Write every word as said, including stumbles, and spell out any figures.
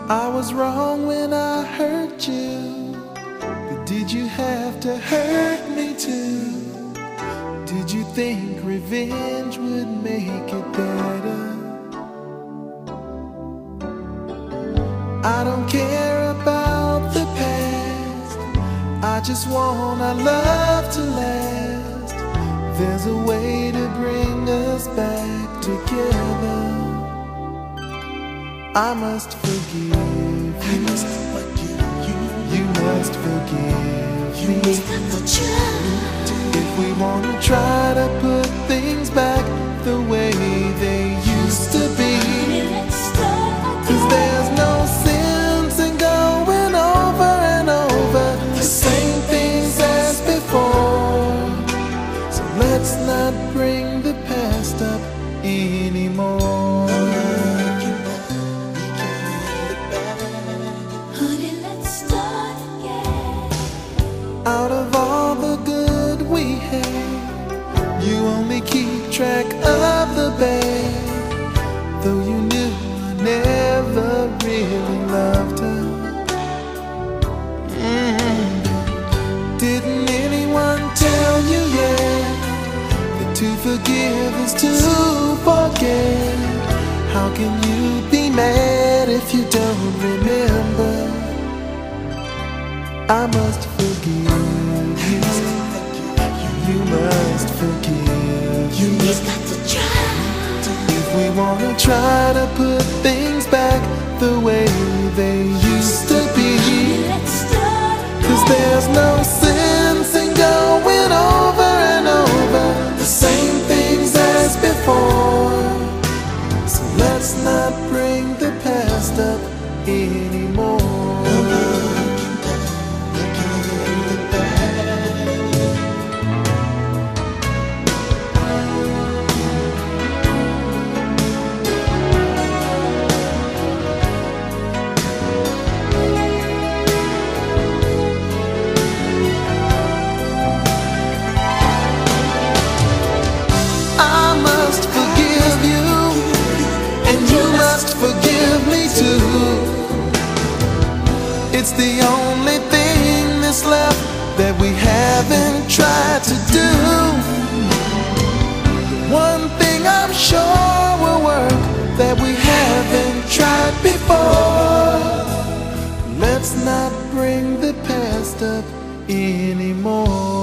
I was wrong when I hurt you, but did you have to hurt me too? Did you think revenge would make it better? I don't care about the past, I just want our love to last. There's a way to bring us back together. I must forgive you. I must forgive you. You must forgive You me. must have to try. If we wanna try to put things back the way they used to be, Let's start 'cause there's no sense in going over and over the same things as before. So let's not bring the past up anymore. Honey, let's start again. Out of all the good we had, you only keep track of the bad. Though you knew I never really loved her. mm. Didn't anyone tell you yet that to forgive is to forget? How can you be mad if you don't remember? I must forgive you. You must forgive You me. just got to try. If we wanna try to put things back the way they used to be, Let's start 'cause there's no sense in going over and over the same things as before. So let's not bring the past up anymore. Forgive me too. It's the only thing that's left that we haven't tried to do. One thing I'm sure will work that we haven't tried before. Let's not bring the past up anymore.